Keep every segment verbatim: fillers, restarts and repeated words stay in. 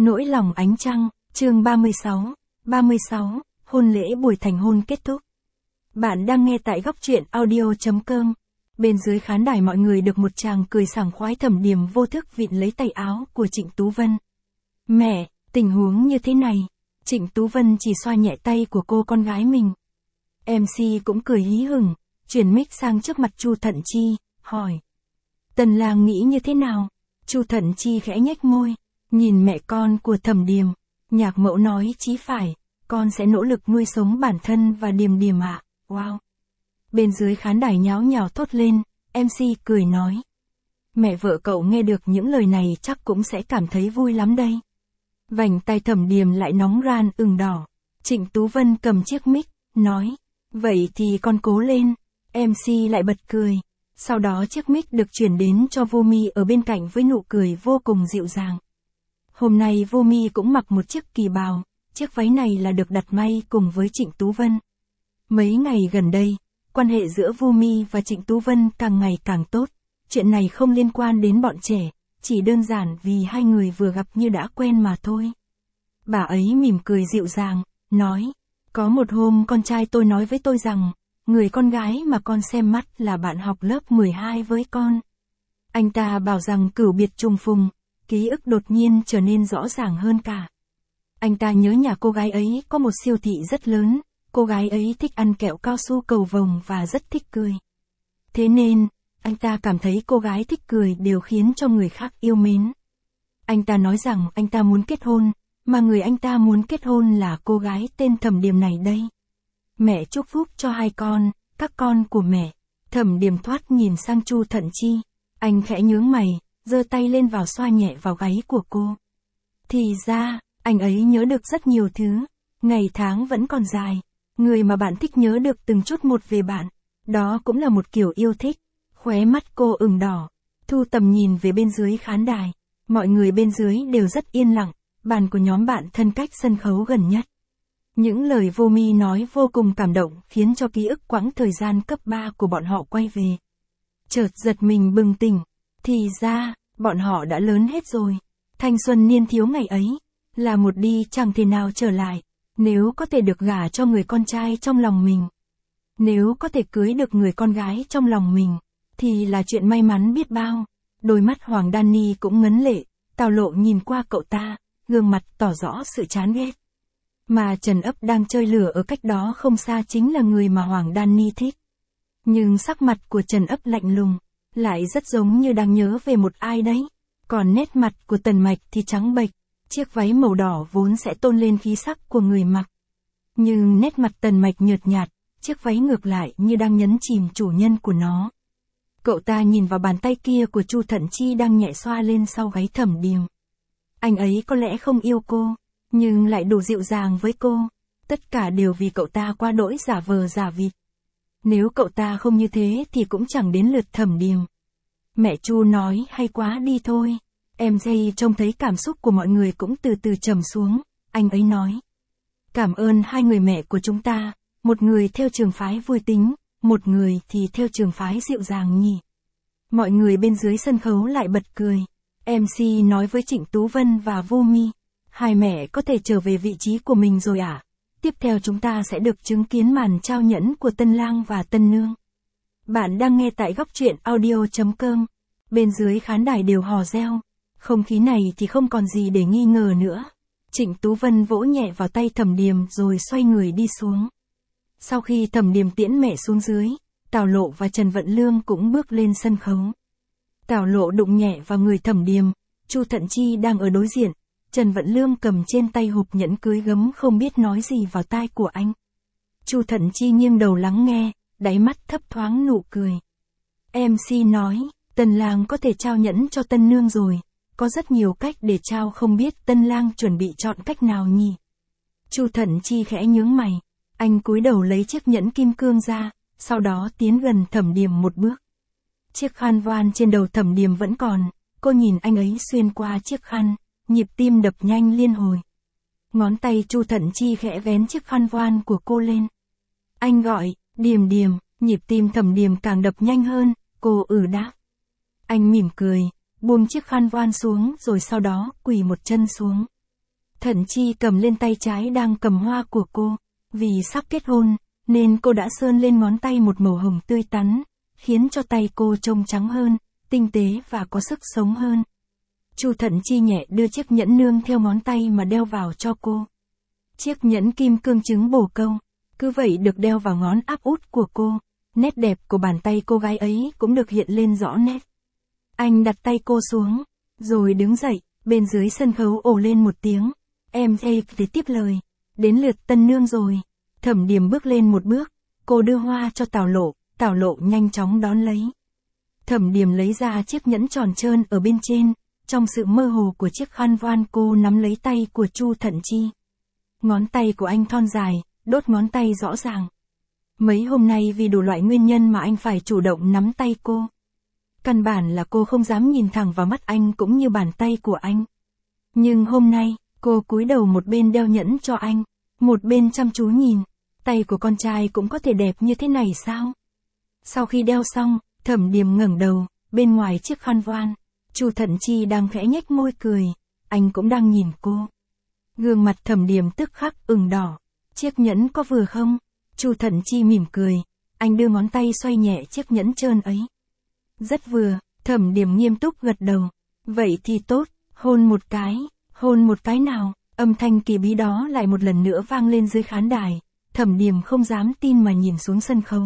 Nỗi lòng ánh trăng, chương ba mươi sáu. ba mươi sáu, hôn lễ buổi thành hôn kết thúc. Bạn đang nghe tại góc truyện audio chấm com. Bên dưới khán đài mọi người được một tràng cười sảng khoái. Thẩm Điềm vô thức vịn lấy tay áo của Trịnh Tú Vân. Mẹ, tình huống như thế này. Trịnh Tú Vân chỉ xoa nhẹ tay của cô con gái mình. em xê cũng cười hí hửng, chuyển mic sang trước mặt Chu Thận Chi, hỏi. Tần lang nghĩ như thế nào? Chu Thận Chi khẽ nhếch môi, nhìn mẹ con của Thẩm Điềm. Nhạc mẫu nói chí phải, con sẽ nỗ lực nuôi sống bản thân và Điềm Điềm ạ. Wow! Bên dưới khán đài nháo nhào thốt lên, em xê cười nói. Mẹ vợ cậu nghe được những lời này chắc cũng sẽ cảm thấy vui lắm đây. Vành tay Thẩm Điềm lại nóng ran ửng đỏ. Trịnh Tú Vân cầm chiếc mic, nói. Vậy thì con cố lên. em xê lại bật cười. Sau đó chiếc mic được chuyển đến cho Vô Mi ở bên cạnh với nụ cười vô cùng dịu dàng. Hôm nay Vô Mi cũng mặc một chiếc kỳ bào, chiếc váy này là được đặt may cùng với Trịnh Tú Vân. Mấy ngày gần đây, quan hệ giữa Vô Mi và Trịnh Tú Vân càng ngày càng tốt. Chuyện này không liên quan đến bọn trẻ, chỉ đơn giản vì hai người vừa gặp như đã quen mà thôi. Bà ấy mỉm cười dịu dàng, nói, có một hôm con trai tôi nói với tôi rằng, người con gái mà con xem mắt là bạn học lớp mười hai với con. Anh ta bảo rằng cửu biệt trùng phùng, ký ức đột nhiên trở nên rõ ràng hơn cả. Anh ta nhớ nhà cô gái ấy có một siêu thị rất lớn, cô gái ấy thích ăn kẹo cao su cầu vồng và rất thích cười. Thế nên, anh ta cảm thấy cô gái thích cười đều khiến cho người khác yêu mến. Anh ta nói rằng anh ta muốn kết hôn, mà người anh ta muốn kết hôn là cô gái tên Thẩm Điềm này đây. Mẹ chúc phúc cho hai con, các con của mẹ. Thẩm Điềm thoát nhìn sang Chu Thận Chi. Anh khẽ nhướng mày, giơ tay lên vào xoa nhẹ vào gáy của cô. Thì ra, anh ấy nhớ được rất nhiều thứ. Ngày tháng vẫn còn dài. Người mà bạn thích nhớ được từng chút một về bạn. Đó cũng là một kiểu yêu thích. Khóe mắt cô ửng đỏ. Thu tầm nhìn về bên dưới khán đài. Mọi người bên dưới đều rất yên lặng. Bàn của nhóm bạn thân cách sân khấu gần nhất. Những lời Vô Mi nói vô cùng cảm động khiến cho ký ức quãng thời gian cấp ba của bọn họ quay về. Chợt giật mình bừng tỉnh. Thì ra, bọn họ đã lớn hết rồi. Thanh xuân niên thiếu ngày ấy, là một đi chẳng thể nào trở lại. Nếu có thể được gả cho người con trai trong lòng mình. Nếu có thể cưới được người con gái trong lòng mình, thì là chuyện may mắn biết bao. Đôi mắt Hoàng Đan Ni cũng ngấn lệ, Tào Lộ nhìn qua cậu ta, gương mặt tỏ rõ sự chán ghét. Mà Trần Ấp đang chơi lửa ở cách đó không xa chính là người mà Hoàng Đan Ni thích. Nhưng sắc mặt của Trần Ấp lạnh lùng, lại rất giống như đang nhớ về một ai đấy. Còn nét mặt của Tần Mạch thì trắng bệch, chiếc váy màu đỏ vốn sẽ tôn lên khí sắc của người mặc. Nhưng nét mặt Tần Mạch nhợt nhạt, chiếc váy ngược lại như đang nhấn chìm chủ nhân của nó. Cậu ta nhìn vào bàn tay kia của Chu Thận Chi đang nhẹ xoa lên sau gáy Thẩm Điềm. Anh ấy có lẽ không yêu cô, nhưng lại đủ dịu dàng với cô. Tất cả đều vì cậu ta quá đỗi giả vờ giả vịt. Nếu cậu ta không như thế thì cũng chẳng đến lượt Thẩm Điềm. Mẹ Chu nói hay quá đi thôi. Em dây trông thấy cảm xúc của mọi người cũng từ từ trầm xuống. Anh ấy nói. Cảm ơn hai người mẹ của chúng ta. Một người theo trường phái vui tính, một người thì theo trường phái dịu dàng nhỉ. Mọi người bên dưới sân khấu lại bật cười. em xê nói với Trịnh Tú Vân và Vô Mi. Hai mẹ có thể trở về vị trí của mình rồi à? Tiếp theo chúng ta sẽ được chứng kiến màn trao nhẫn của tân lang và tân nương. Bạn đang nghe tại góc truyện audio chấm com. Bên dưới khán đài đều hò reo. Không khí này thì không còn gì để nghi ngờ nữa. Trịnh Tú Vân vỗ nhẹ vào tay Thẩm Điềm rồi xoay người đi xuống. Sau khi Thẩm Điềm tiễn mẹ xuống dưới, Tào Lộ và Trần Vận Lương cũng bước lên sân khấu. Tào Lộ đụng nhẹ vào người Thẩm Điềm, Chu Thận Chi đang ở đối diện. Trần Vận Lương cầm trên tay hộp nhẫn cưới gấm không biết nói gì vào tai của anh. Chu Thận Chi nghiêng đầu lắng nghe, đáy mắt thấp thoáng nụ cười. em xê nói, tân lang có thể trao nhẫn cho tân nương rồi. Có rất nhiều cách để trao, không biết tân lang chuẩn bị chọn cách nào nhỉ? Chu Thận Chi khẽ nhướng mày. Anh cúi đầu lấy chiếc nhẫn kim cương ra, sau đó tiến gần Thẩm Điềm một bước. Chiếc khăn voan trên đầu Thẩm Điềm vẫn còn, cô nhìn anh ấy xuyên qua chiếc khăn, nhịp tim đập nhanh liên hồi. Ngón tay Chu Thận Chi khẽ vén chiếc khăn voan của cô lên. Anh gọi, Điềm Điềm, nhịp tim Thẩm Điềm càng đập nhanh hơn, cô ừ đáp. Anh mỉm cười, buông chiếc khăn voan xuống rồi sau đó quỳ một chân xuống. Thận Chi cầm lên tay trái đang cầm hoa của cô. Vì sắp kết hôn, nên cô đã sơn lên ngón tay một màu hồng tươi tắn, khiến cho tay cô trông trắng hơn, tinh tế và có sức sống hơn. Chu Thận Chi nhẹ đưa chiếc nhẫn nương theo ngón tay mà đeo vào cho cô. Chiếc nhẫn kim cương trứng bồ câu, cứ vậy được đeo vào ngón áp út của cô. Nét đẹp của bàn tay cô gái ấy cũng được hiện lên rõ nét. Anh đặt tay cô xuống, rồi đứng dậy, bên dưới sân khấu ồ lên một tiếng. Em ê để tiếp lời. Đến lượt tân nương rồi. Thẩm Điềm bước lên một bước, cô đưa hoa cho Tào Lộ, Tào Lộ nhanh chóng đón lấy. Thẩm Điềm lấy ra chiếc nhẫn tròn trơn ở bên trên, trong sự mơ hồ của chiếc khăn voan cô nắm lấy tay của Chu Thận Chi. Ngón tay của anh thon dài, đốt ngón tay rõ ràng. Mấy hôm nay vì đủ loại nguyên nhân mà anh phải chủ động nắm tay cô. Căn bản là cô không dám nhìn thẳng vào mắt anh cũng như bàn tay của anh. Nhưng hôm nay, cô cúi đầu một bên đeo nhẫn cho anh, một bên chăm chú nhìn, tay của con trai cũng có thể đẹp như thế này sao? Sau khi đeo xong, Thẩm Điềm ngẩng đầu, bên ngoài chiếc khăn voan, Chu Thận Chi đang khẽ nhếch môi cười, anh cũng đang nhìn cô. Gương mặt Thẩm Điềm tức khắc ửng đỏ, chiếc nhẫn có vừa không? Chu Thận Chi mỉm cười, anh đưa ngón tay xoay nhẹ chiếc nhẫn trơn ấy. Rất vừa, Thẩm Điềm nghiêm túc gật đầu, vậy thì tốt, hôn một cái, hôn một cái nào? Âm thanh kỳ bí đó lại một lần nữa vang lên dưới khán đài, Thẩm Điềm không dám tin mà nhìn xuống sân khấu.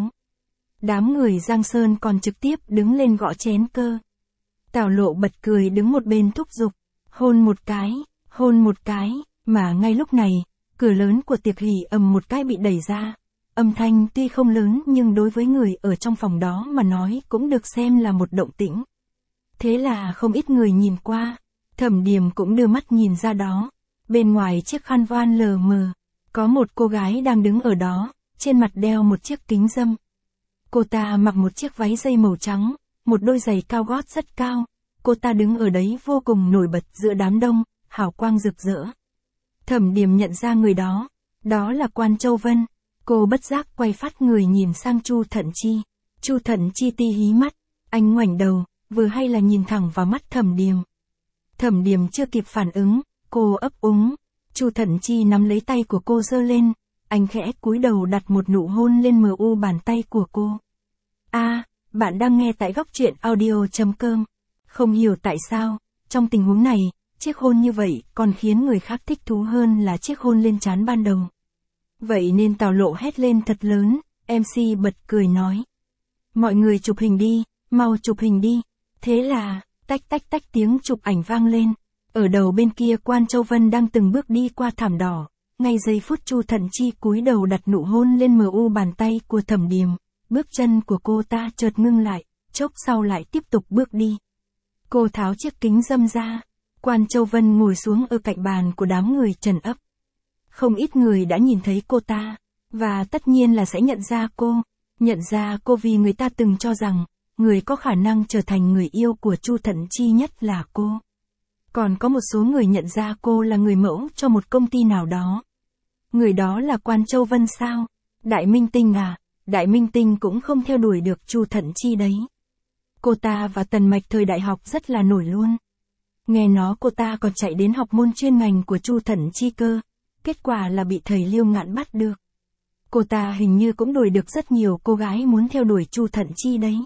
Đám người Giang Sơn còn trực tiếp đứng lên gõ chén cơ. Tào Lộ bật cười đứng một bên thúc giục, hôn một cái, hôn một cái, mà ngay lúc này, cửa lớn của tiệc hỷ ầm một cái bị đẩy ra. Âm thanh tuy không lớn nhưng đối với người ở trong phòng đó mà nói cũng được xem là một động tĩnh. Thế là không ít người nhìn qua, Thẩm Điềm cũng đưa mắt nhìn ra đó. Bên ngoài chiếc khăn voan lờ mờ, có một cô gái đang đứng ở đó, trên mặt đeo một chiếc kính râm. Cô ta mặc một chiếc váy dây màu trắng, một đôi giày cao gót rất cao. Cô ta đứng ở đấy vô cùng nổi bật giữa đám đông, hào quang rực rỡ. Thẩm Điềm nhận ra người đó, đó là Quan Châu Vân. Cô bất giác quay phát người nhìn sang Chu Thận Chi. Chu Thận Chi ti hí mắt, anh ngoảnh đầu, vừa hay là nhìn thẳng vào mắt Thẩm Điềm. Thẩm Điềm chưa kịp phản ứng, cô ấp úng. Chu Thận Chi nắm lấy tay của cô giơ lên, anh khẽ cúi đầu đặt một nụ hôn lên mờ u bàn tay của cô. A, à, bạn đang nghe tại góc truyện audio chấm com. Không hiểu tại sao, trong tình huống này, chiếc hôn như vậy còn khiến người khác thích thú hơn là chiếc hôn lên trán ban đầu. Vậy nên Tào Lộ hét lên thật lớn, em xê bật cười nói. Mọi người chụp hình đi, mau chụp hình đi. Thế là, tách tách tách tiếng chụp ảnh vang lên. Ở đầu bên kia Quan Châu Vân đang từng bước đi qua thảm đỏ. Ngay giây phút Chu Thận Chi cúi đầu đặt nụ hôn lên mờ u bàn tay của Thẩm Điềm, bước chân của cô ta chợt ngưng lại, chốc sau lại tiếp tục bước đi. Cô tháo chiếc kính râm ra. Quan Châu Vân ngồi xuống ở cạnh bàn của đám người trần ấp. Không ít người đã nhìn thấy cô ta, và tất nhiên là sẽ nhận ra cô. Nhận ra cô vì người ta từng cho rằng, người có khả năng trở thành người yêu của Chu Thận Chi nhất là cô. Còn có một số người nhận ra cô là người mẫu cho một công ty nào đó. Người đó là Quan Châu Vân sao? Đại minh tinh à? Đại minh tinh cũng không theo đuổi được Chu Thận Chi đấy. Cô ta và Tần Mạch thời đại học rất là nổi luôn. Nghe nói cô ta còn chạy đến học môn chuyên ngành của Chu Thận Chi cơ. Kết quả là bị thầy Liêu Ngạn bắt được. Cô ta hình như cũng đuổi được rất nhiều cô gái muốn theo đuổi Chu Thận Chi đấy.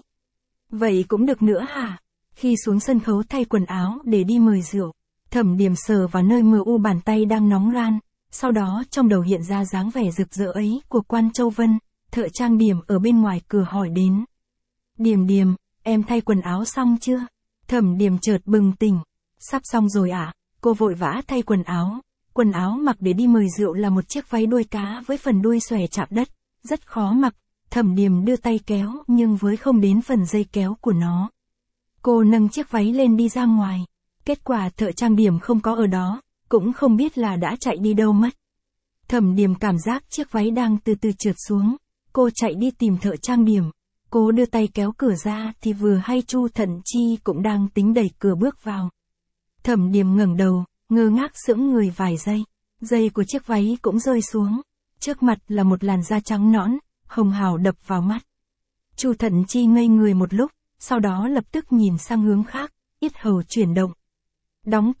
Vậy cũng được nữa hả? Khi xuống sân khấu thay quần áo để đi mời rượu, Thẩm Điềm sờ vào nơi mờ u bàn tay đang nóng ran, sau đó trong đầu hiện ra dáng vẻ rực rỡ ấy của Quan Châu Vân, thợ trang điểm ở bên ngoài cửa hỏi đến. Điềm Điềm, em thay quần áo xong chưa? Thẩm Điềm chợt bừng tỉnh. Sắp xong rồi ạ. À? Cô vội vã thay quần áo. Quần áo mặc để đi mời rượu là một chiếc váy đuôi cá với phần đuôi xòe chạm đất, rất khó mặc. Thẩm Điềm đưa tay kéo nhưng với không đến phần dây kéo của nó. Cô nâng chiếc váy lên đi ra ngoài. Kết quả thợ trang điểm không có ở đó, cũng không biết là đã chạy đi đâu mất. Thẩm Điềm cảm giác chiếc váy đang từ từ trượt xuống. Cô chạy đi tìm thợ trang điểm. Cô đưa tay kéo cửa ra thì vừa hay Chu Thận Chi cũng đang tính đẩy cửa bước vào. Thẩm Điềm ngẩng đầu, ngơ ngác sững người vài giây. Dây của chiếc váy cũng rơi xuống. Trước mặt là một làn da trắng nõn, hồng hào đập vào mắt. Chu Thận Chi ngây người một lúc, sau đó lập tức nhìn sang hướng khác, yết hầu chuyển động. Đóng cửa,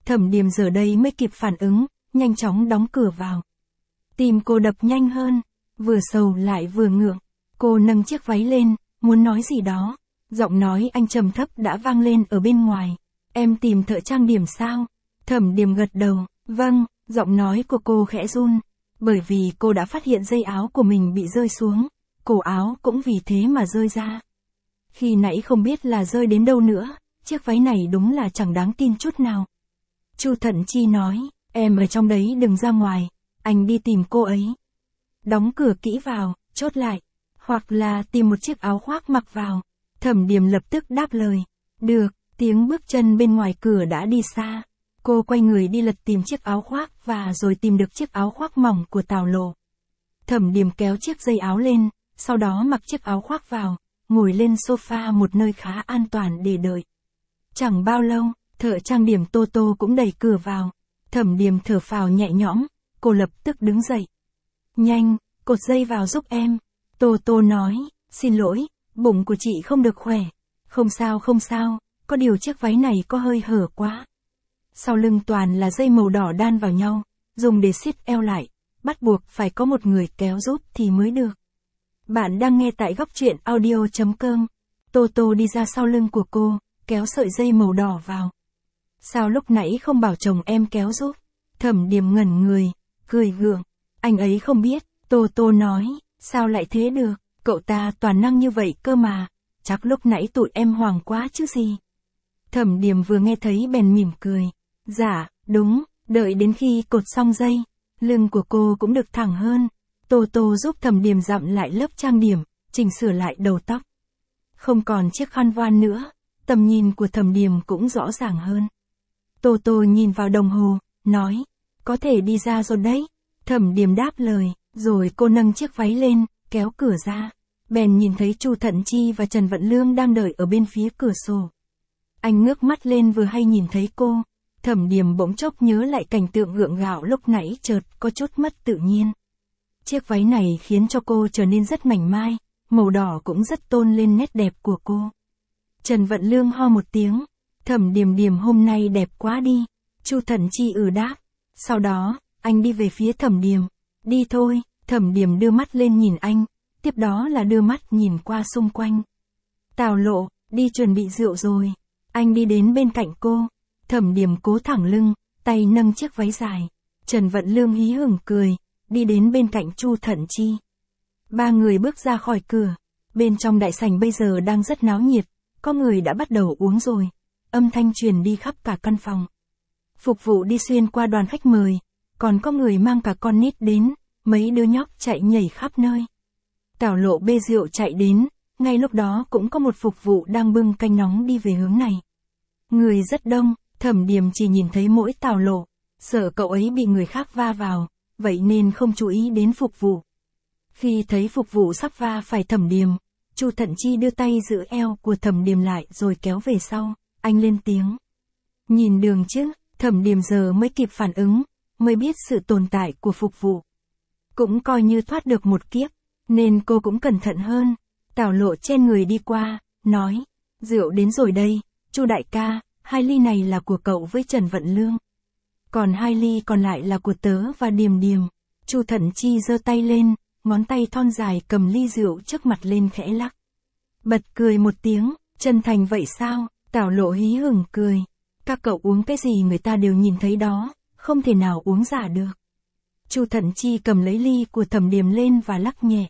Thẩm Điềm giờ đây mới kịp phản ứng, nhanh chóng đóng cửa vào. Tim cô đập nhanh hơn, vừa sầu lại vừa ngượng. Cô nâng chiếc váy lên, muốn nói gì đó. Giọng nói anh trầm thấp đã vang lên ở bên ngoài. Em tìm thợ trang điểm sao? Thẩm Điềm gật đầu, vâng, giọng nói của cô khẽ run. Bởi vì cô đã phát hiện dây áo của mình bị rơi xuống, cổ áo cũng vì thế mà rơi ra. Khi nãy không biết là rơi đến đâu nữa, chiếc váy này đúng là chẳng đáng tin chút nào. Chu Thận Chi nói, em ở trong đấy đừng ra ngoài, anh đi tìm cô ấy. Đóng cửa kỹ vào, chốt lại, hoặc là tìm một chiếc áo khoác mặc vào. Thẩm Điềm lập tức đáp lời, được, tiếng bước chân bên ngoài cửa đã đi xa. Cô quay người đi lật tìm chiếc áo khoác và rồi tìm được chiếc áo khoác mỏng của Tào Lộ. Thẩm Điềm kéo chiếc dây áo lên, sau đó mặc chiếc áo khoác vào, ngồi lên sofa một nơi khá an toàn để đợi. Chẳng bao lâu, thợ trang điểm Tô Tô cũng đẩy cửa vào. Thẩm Điềm thở phào nhẹ nhõm, cô lập tức đứng dậy. Nhanh, cột dây vào giúp em. Tô Tô nói, xin lỗi, bụng của chị không được khỏe. Không sao không sao, có điều chiếc váy này có hơi hở quá. Sau lưng toàn là dây màu đỏ đan vào nhau, dùng để siết eo lại, bắt buộc phải có một người kéo giúp thì mới được. Bạn đang nghe tại góc truyện audio chấm com. Tô Tô đi ra sau lưng của cô, kéo sợi dây màu đỏ vào. Sao lúc nãy không bảo chồng em kéo giúp? Thẩm Điềm ngẩn người, cười gượng. Anh ấy không biết, Tô Tô nói, sao lại thế được, cậu ta toàn năng như vậy cơ mà, chắc lúc nãy tụi em hoảng quá chứ gì. Thẩm Điềm vừa nghe thấy bèn mỉm cười. Dạ, đúng, đợi đến khi cột xong dây, lưng của cô cũng được thẳng hơn. Tô Tô giúp Thẩm Điềm dặm lại lớp trang điểm, chỉnh sửa lại đầu tóc. Không còn chiếc khăn voan nữa, tầm nhìn của Thẩm Điềm cũng rõ ràng hơn. Tô Tô nhìn vào đồng hồ, nói, có thể đi ra rồi đấy. Thẩm Điềm đáp lời, rồi cô nâng chiếc váy lên, kéo cửa ra. Bèn nhìn thấy Chu Thận Chi và Trần Vận Lương đang đợi ở bên phía cửa sổ. Anh ngước mắt lên vừa hay nhìn thấy cô. Thẩm Điềm bỗng chốc nhớ lại cảnh tượng gượng gạo lúc nãy chợt có chút mất tự nhiên. Chiếc váy này khiến cho cô trở nên rất mảnh mai, màu đỏ cũng rất tôn lên nét đẹp của cô. Trần Vận Lương ho một tiếng, Thẩm Điềm Điềm hôm nay đẹp quá đi. Chu Thận Chi ừ đáp. Sau đó, anh đi về phía Thẩm Điềm. Đi thôi, Thẩm Điềm đưa mắt lên nhìn anh, tiếp đó là đưa mắt nhìn qua xung quanh. Tào Lộ, đi chuẩn bị rượu rồi. Anh đi đến bên cạnh cô. Thẩm Điềm cố thẳng lưng, tay nâng chiếc váy dài. Trần Vận Lương hí hửng cười, đi đến bên cạnh Chu Thận Chi. Ba người bước ra khỏi cửa. Bên trong đại sảnh bây giờ đang rất náo nhiệt, có người đã bắt đầu uống rồi. Âm thanh truyền đi khắp cả căn phòng. Phục vụ đi xuyên qua đoàn khách mời, còn có người mang cả con nít đến, mấy đứa nhóc chạy nhảy khắp nơi. Tào Lộ bê rượu chạy đến, ngay lúc đó cũng có một phục vụ đang bưng canh nóng đi về hướng này. Người rất đông, Thẩm Điềm chỉ nhìn thấy mỗi Tào Lộ, sợ cậu ấy bị người khác va vào, vậy nên không chú ý đến phục vụ. Khi thấy phục vụ sắp va phải Thẩm Điềm, Chu Thận Chi đưa tay giữ eo của Thẩm Điềm lại rồi kéo về sau, anh lên tiếng. Nhìn đường chứ, Thẩm Điềm giờ mới kịp phản ứng, mới biết sự tồn tại của phục vụ. Cũng coi như thoát được một kiếp, nên cô cũng cẩn thận hơn. Tào Lộ chen người đi qua, nói, rượu đến rồi đây, Chu đại ca, hai ly này là của cậu với Trần Vận Lương. Còn hai ly còn lại là của tớ và Điềm Điềm. Chu Thận Chi giơ tay lên, ngón tay thon dài cầm ly rượu trước mặt lên khẽ lắc. Bật cười một tiếng, chân thành vậy sao? Tào Lộ hí hửng cười. Các cậu uống cái gì người ta đều nhìn thấy đó, không thể nào uống giả được. Chu Thận Chi cầm lấy ly của Thẩm Điềm lên và lắc nhẹ.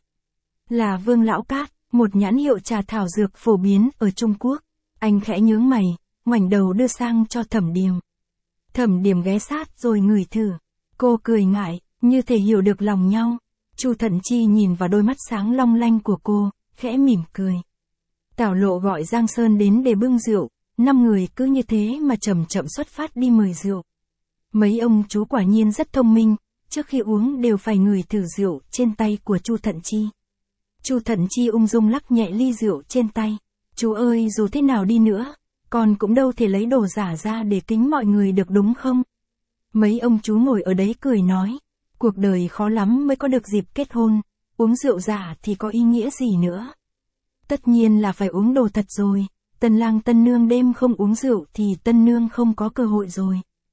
Là Vương Lão Cát, một nhãn hiệu trà thảo dược phổ biến ở Trung Quốc. Anh khẽ nhướng mày, ngoảnh đầu đưa sang cho Thẩm Điềm. Thẩm Điềm ghé sát rồi ngửi thử. Cô cười ngại, như thể hiểu được lòng nhau. Chu Thận Chi nhìn vào đôi mắt sáng long lanh của cô, khẽ mỉm cười. Tào Lộ gọi Giang Sơn đến để bưng rượu, năm người cứ như thế mà chậm chậm xuất phát đi mời rượu. Mấy ông chú quả nhiên rất thông minh, trước khi uống đều phải ngửi thử rượu trên tay của Chu Thận Chi. Chu Thận Chi ung dung lắc nhẹ ly rượu trên tay. Chú ơi, dù thế nào đi nữa, con cũng đâu thể lấy đồ giả ra để kính mọi người được đúng không? Mấy ông chú ngồi ở đấy cười nói, cuộc đời khó lắm mới có được dịp kết hôn, uống rượu giả thì có ý nghĩa gì nữa? Tất nhiên là phải uống đồ thật rồi, tân lang tân nương đêm không uống rượu thì tân nương không có cơ hội rồi.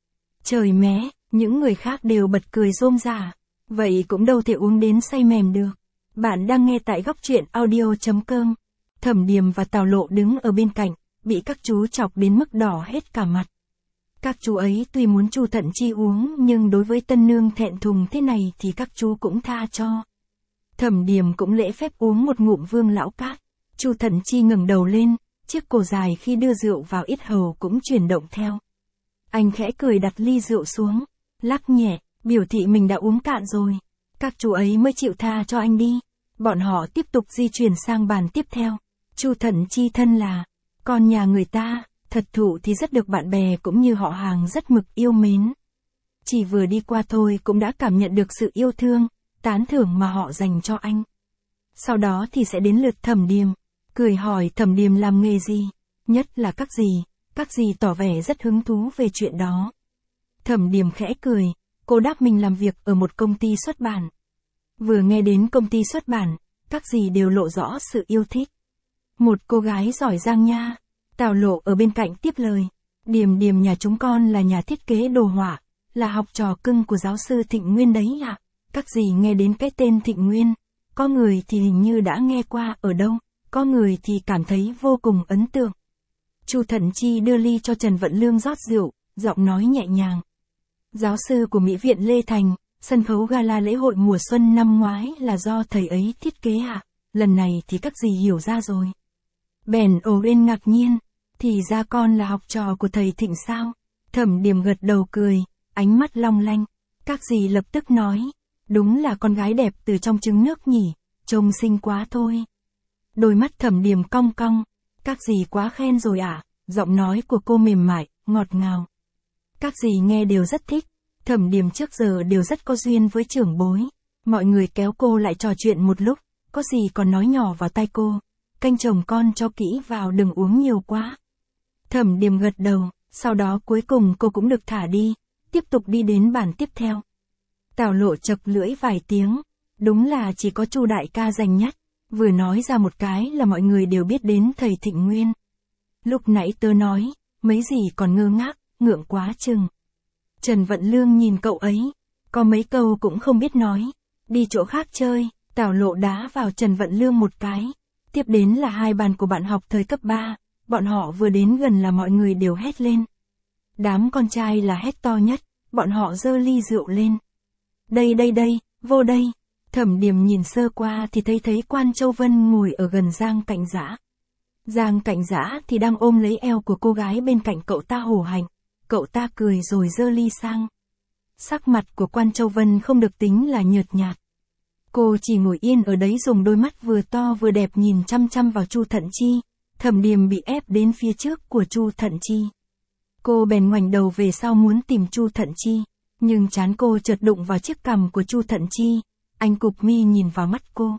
Trời mé, những người khác đều bật cười rôm rả. Vậy cũng đâu thể uống đến say mềm được. Bạn đang nghe tại góc truyện audio.com. Thẩm Điềm và Tào Lộ đứng ở bên cạnh, bị các chú chọc đến mức đỏ hết cả mặt. Các chú ấy tuy muốn Chu Thận Chi uống nhưng đối với tân nương thẹn thùng thế này thì các chú cũng tha cho. Thẩm Điềm cũng lễ phép uống một ngụm Vương Lão Cát. Chu Thận Chi ngẩng đầu lên, chiếc cổ dài khi đưa rượu vào yết hầu cũng chuyển động theo. Anh khẽ cười đặt ly rượu xuống, lắc nhẹ, biểu thị mình đã uống cạn rồi. Các chú ấy mới chịu tha cho anh đi. Bọn họ tiếp tục di chuyển sang bàn tiếp theo. Chu Thận Chi thân là con nhà người ta, thật thụ thì rất được bạn bè cũng như họ hàng rất mực yêu mến. Chỉ vừa đi qua thôi cũng đã cảm nhận được sự yêu thương, tán thưởng mà họ dành cho anh. Sau đó thì sẽ đến lượt Thẩm Điềm, cười hỏi Thẩm Điềm làm nghề gì, nhất là các dì. Các dì tỏ vẻ rất hứng thú về chuyện đó. Thẩm Điềm khẽ cười, cô đáp mình làm việc ở một công ty xuất bản. Vừa nghe đến công ty xuất bản, các dì đều lộ rõ sự yêu thích. Một cô gái giỏi giang nha. Tào Lộ ở bên cạnh tiếp lời. Điềm Điềm nhà chúng con là nhà thiết kế đồ họa, là học trò cưng của giáo sư Thịnh Nguyên đấy ạ. À. Các dì nghe đến cái tên Thịnh Nguyên, có người thì hình như đã nghe qua ở đâu, có người thì cảm thấy vô cùng ấn tượng. Chu Thận Chi đưa ly cho Trần Vận Lương rót rượu, giọng nói nhẹ nhàng. Giáo sư của Mỹ viện Lê Thành, sân khấu gala lễ hội mùa xuân năm ngoái là do thầy ấy thiết kế ạ. À? Lần này thì các dì hiểu ra rồi. Bèn ồ lên ngạc nhiên, thì ra con là học trò của thầy Thịnh sao? Thẩm Điềm gật đầu cười, ánh mắt long lanh. Các dì lập tức nói, đúng là con gái đẹp từ trong trứng nước nhỉ, trông xinh quá thôi. Đôi mắt Thẩm Điềm cong cong. Các dì quá khen rồi ạ, à? Giọng nói của cô mềm mại, ngọt ngào. Các dì nghe đều rất thích. Thẩm Điềm trước giờ đều rất có duyên với trưởng bối. Mọi người kéo cô lại trò chuyện một lúc, có gì còn nói nhỏ vào tai cô. Canh chồng con cho kỹ vào đừng uống nhiều quá. Thẩm Điềm gật đầu, sau đó cuối cùng cô cũng được thả đi, tiếp tục đi đến bàn tiếp theo. Tào Lộ chật lưỡi vài tiếng, đúng là chỉ có Chu đại ca dành nhất. Vừa nói ra một cái là mọi người đều biết đến thầy Thịnh Nguyên. Lúc nãy tớ nói, mấy gì còn ngơ ngác, ngượng quá chừng. Trần Vận Lương nhìn cậu ấy, có mấy câu cũng không biết nói. Đi chỗ khác chơi, Tào Lộ đá vào Trần Vận Lương một cái. Tiếp đến là hai bàn của bạn học thời cấp ba, bọn họ vừa đến gần là mọi người đều hét lên. Đám con trai là hét to nhất, bọn họ giơ ly rượu lên. Đây đây đây, vô đây. Thẩm Điềm nhìn sơ qua thì thấy thấy Quan Châu Vân ngồi ở gần Giang Cạnh Dã. Giang Cạnh Dã thì đang ôm lấy eo của cô gái bên cạnh cậu ta hổ hạnh. Cậu ta cười rồi giơ ly sang. Sắc mặt của Quan Châu Vân không được tính là nhợt nhạt. Cô chỉ ngồi yên ở đấy dùng đôi mắt vừa to vừa đẹp nhìn chăm chăm vào Chu Thận Chi. Thẩm Điềm bị ép đến phía trước của Chu Thận Chi. Cô bèn ngoảnh đầu về sau muốn tìm Chu Thận Chi, nhưng trán cô chợt đụng vào chiếc cằm của Chu Thận Chi. Anh cụp mi nhìn vào mắt cô.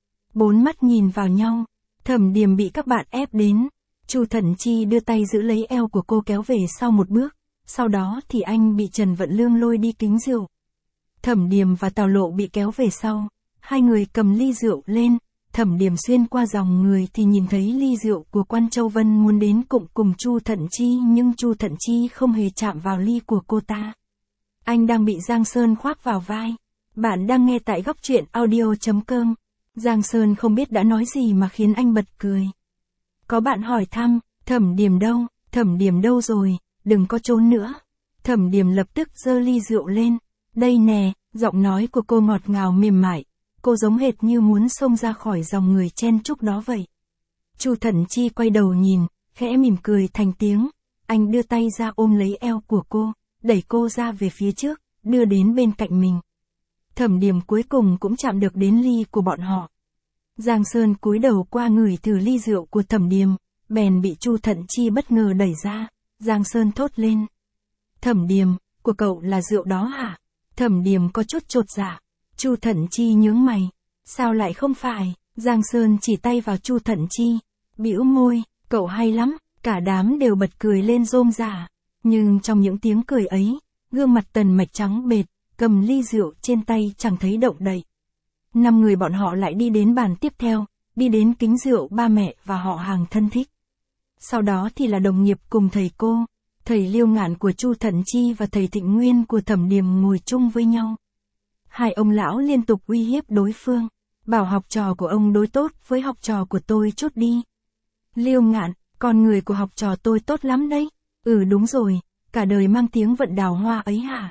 Bốn mắt nhìn vào nhau. Thẩm Điềm bị các bạn ép đến. Chu Thận Chi đưa tay giữ lấy eo của cô kéo về sau một bước. Sau đó thì anh bị Trần Vận Lương lôi đi kính rượu. Thẩm Điềm và Tào Lộ bị kéo về sau. Hai người cầm ly rượu lên. Thẩm Điềm xuyên qua dòng người thì nhìn thấy ly rượu của Quan Châu Vân muốn đến cụng cùng Chu Thận Chi, nhưng Chu Thận Chi không hề chạm vào ly của cô ta. Anh đang bị Giang Sơn khoác vào vai. Bạn đang nghe tại góc truyện audio.com. Giang Sơn không biết đã nói gì mà khiến anh bật cười. Có bạn hỏi thăm, Thẩm Điềm đâu, Thẩm Điềm đâu rồi, đừng có trốn nữa. Thẩm Điềm lập tức giơ ly rượu lên. Đây nè, giọng nói của cô ngọt ngào mềm mại. Cô giống hệt như muốn xông ra khỏi dòng người chen chúc đó vậy. Chu Thận Chi quay đầu nhìn, khẽ mỉm cười thành tiếng. Anh đưa tay ra ôm lấy eo của cô, đẩy cô ra về phía trước, đưa đến bên cạnh mình. Thẩm Điềm cuối cùng cũng chạm được đến ly của bọn họ. Giang Sơn cúi đầu qua ngửi thử ly rượu của Thẩm Điềm, bèn bị Chu Thận Chi bất ngờ đẩy ra. Giang Sơn thốt lên. Thẩm Điềm, của cậu là rượu đó hả? Thẩm Điềm có chút chột dạ. Chu Thận Chi nhướng mày. Sao lại không phải? Giang Sơn chỉ tay vào Chu Thận Chi. Bĩu môi, cậu hay lắm. Cả đám đều bật cười lên rôm rả. Nhưng trong những tiếng cười ấy, gương mặt Tần Mạch trắng bệt, cầm ly rượu trên tay chẳng thấy động đậy. Năm người bọn họ lại đi đến bàn tiếp theo, đi đến kính rượu ba mẹ và họ hàng thân thích. Sau đó thì là đồng nghiệp cùng thầy cô. Thầy Liêu Ngạn của Chu Thận Chi và thầy Thịnh Nguyên của Thẩm Điềm ngồi chung với nhau. Hai ông lão liên tục uy hiếp đối phương, bảo học trò của ông đối tốt với học trò của tôi chút đi. Liêu Ngạn, con người của học trò tôi tốt lắm đấy. Ừ đúng rồi, cả đời mang tiếng vận đào hoa ấy hả?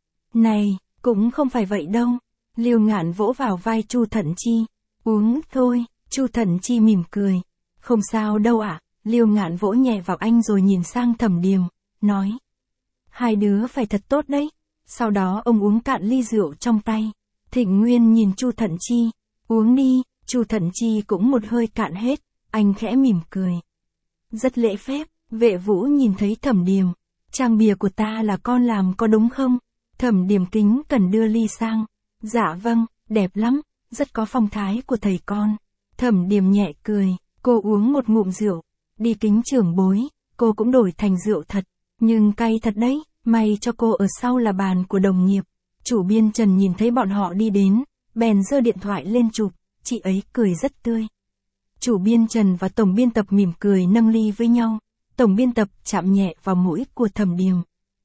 Này, cũng không phải vậy đâu. Liêu Ngạn vỗ vào vai Chu Thận Chi. Uống thôi, Chu Thận Chi mỉm cười. Không sao đâu ạ. À? Liêu Ngạn vỗ nhẹ vào anh rồi nhìn sang Thẩm Điềm, nói. Hai đứa phải thật tốt đấy. Sau đó ông uống cạn ly rượu trong tay. Thịnh Nguyên nhìn Chu Thận Chi. Uống đi, Chu Thận Chi cũng một hơi cạn hết, anh khẽ mỉm cười. Rất lễ phép, Vệ Vũ nhìn thấy Thẩm Điềm. Trang bìa của ta là con làm có đúng không? Thẩm Điềm kính cần đưa ly sang. Dạ vâng, đẹp lắm, rất có phong thái của thầy con. Thẩm Điềm nhẹ cười, cô uống một ngụm rượu. Đi kính trưởng bối, cô cũng đổi thành rượu thật. Nhưng cay thật đấy, may cho cô ở sau là bàn của đồng nghiệp. Chủ biên Trần nhìn thấy bọn họ đi đến, bèn giơ điện thoại lên chụp, chị ấy cười rất tươi. Chủ biên Trần và tổng biên tập mỉm cười nâng ly với nhau. Tổng biên tập chạm nhẹ vào mũi của Thẩm Điềm.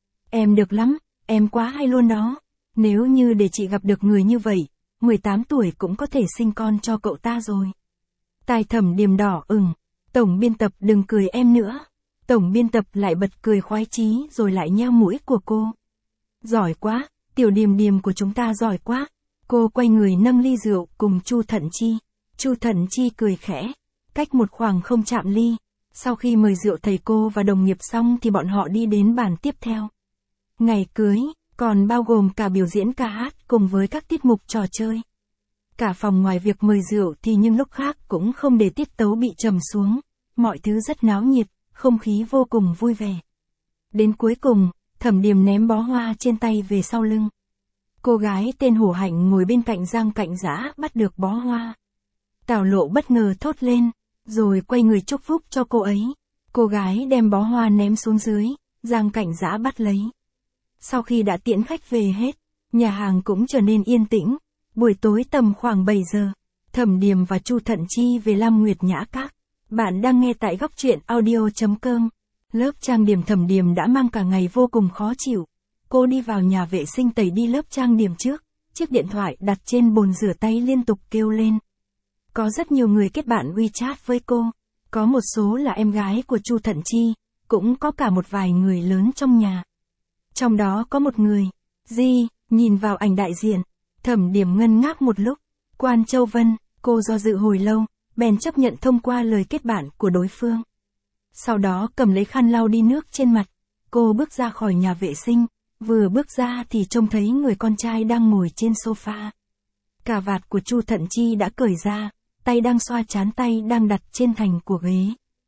Em được lắm, em quá hay luôn đó. Nếu như để chị gặp được người như vậy, mười tám tuổi cũng có thể sinh con cho cậu ta rồi. Tai Thẩm Điềm đỏ ửng. Tổng biên tập đừng cười em nữa. Tổng biên tập lại bật cười khoái chí rồi lại nheo mũi của cô. Giỏi quá, tiểu Điềm Điềm của chúng ta giỏi quá. Cô quay người nâng ly rượu cùng Chu Thận Chi. Chu Thận Chi cười khẽ, cách một khoảng không chạm ly. Sau khi mời rượu thầy cô và đồng nghiệp xong thì bọn họ đi đến bàn tiếp theo. Ngày cưới, còn bao gồm cả biểu diễn ca hát cùng với các tiết mục trò chơi. Cả phòng ngoài việc mời rượu thì những lúc khác cũng không để tiết tấu bị trầm xuống. Mọi thứ rất náo nhiệt, không khí vô cùng vui vẻ. Đến cuối cùng, Thẩm Điềm ném bó hoa trên tay về sau lưng. Cô gái tên Hổ Hạnh ngồi bên cạnh Giang Cạnh Dã bắt được bó hoa. Tào Lộ bất ngờ thốt lên, rồi quay người chúc phúc cho cô ấy. Cô gái đem bó hoa ném xuống dưới, Giang Cạnh Dã bắt lấy. Sau khi đã tiễn khách về hết, nhà hàng cũng trở nên yên tĩnh. Buổi tối tầm khoảng bảy giờ, Thẩm Điềm và Chu Thận Chi về Lam Nguyệt Nhã Các. Bạn đang nghe tại góc truyện audio chấm com. Lớp trang điểm Thẩm Điềm đã mang cả ngày vô cùng khó chịu. Cô đi vào nhà vệ sinh tẩy đi lớp trang điểm trước. Chiếc điện thoại đặt trên bồn rửa tay liên tục kêu lên. Có rất nhiều người kết bạn WeChat với cô. Có một số là em gái của Chu Thận Chi. Cũng có cả một vài người lớn trong nhà. Trong đó có một người. Di, nhìn vào ảnh đại diện. Thẩm Điềm ngân ngác một lúc. Quan Châu Vân, cô do dự hồi lâu, bèn chấp nhận thông qua lời kết bạn của đối phương. Sau đó cầm lấy khăn lau đi nước trên mặt. Cô bước ra khỏi nhà vệ sinh. Vừa bước ra thì trông thấy người con trai đang ngồi trên sofa. Cà vạt của Chu Thận Chi đã cởi ra, tay đang xoa trán tay đang đặt trên thành của ghế.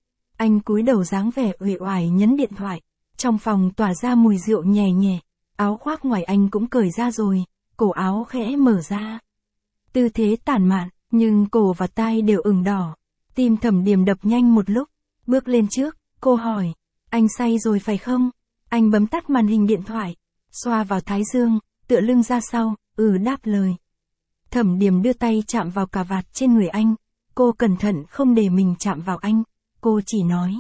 Anh cúi đầu dáng vẻ uể oải nhấn điện thoại. Trong phòng tỏa ra mùi rượu nhẹ nhẹ. Áo khoác ngoài anh cũng cởi ra rồi, cổ áo khẽ mở ra. Tư thế tản mạn, nhưng cổ và tai đều ửng đỏ. Tim Thẩm Điềm đập nhanh một lúc. Bước lên trước, cô hỏi, anh say rồi phải không? Anh bấm tắt màn hình điện thoại, xoa vào thái dương, tựa lưng ra sau, ừ đáp lời. Thẩm Điềm đưa tay chạm vào cà vạt trên người anh. Cô cẩn thận không để mình chạm vào anh. Cô chỉ nói.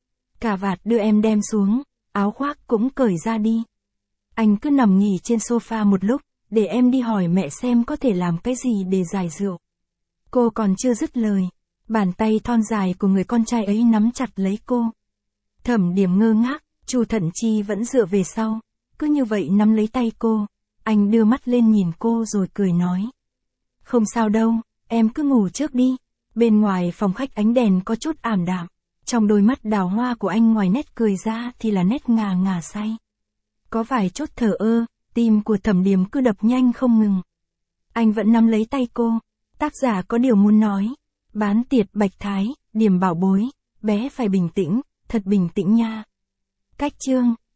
Cà vạt đưa em đem xuống, áo khoác cũng cởi ra đi. Anh cứ nằm nghỉ trên sofa một lúc, để em đi hỏi mẹ xem có thể làm cái gì để giải rượu. Cô còn chưa dứt lời. Bàn tay thon dài của người con trai ấy nắm chặt lấy cô. Thẩm Điềm ngơ ngác, Chu Thận Chi vẫn dựa về sau. Cứ như vậy nắm lấy tay cô. Anh đưa mắt lên nhìn cô rồi cười nói. Không sao đâu, em cứ ngủ trước đi. Bên ngoài phòng khách ánh đèn có chút ảm đạm. Trong đôi mắt đào hoa của anh ngoài nét cười ra thì là nét ngà ngà say. Có vài chút thờ ơ, tim của Thẩm Điềm cứ đập nhanh không ngừng. Anh vẫn nắm lấy tay cô. Tác giả có điều muốn nói. Bán tiệt Bạch Thái, Điềm bảo bối, bé phải bình tĩnh, thật bình tĩnh nha. Cách chương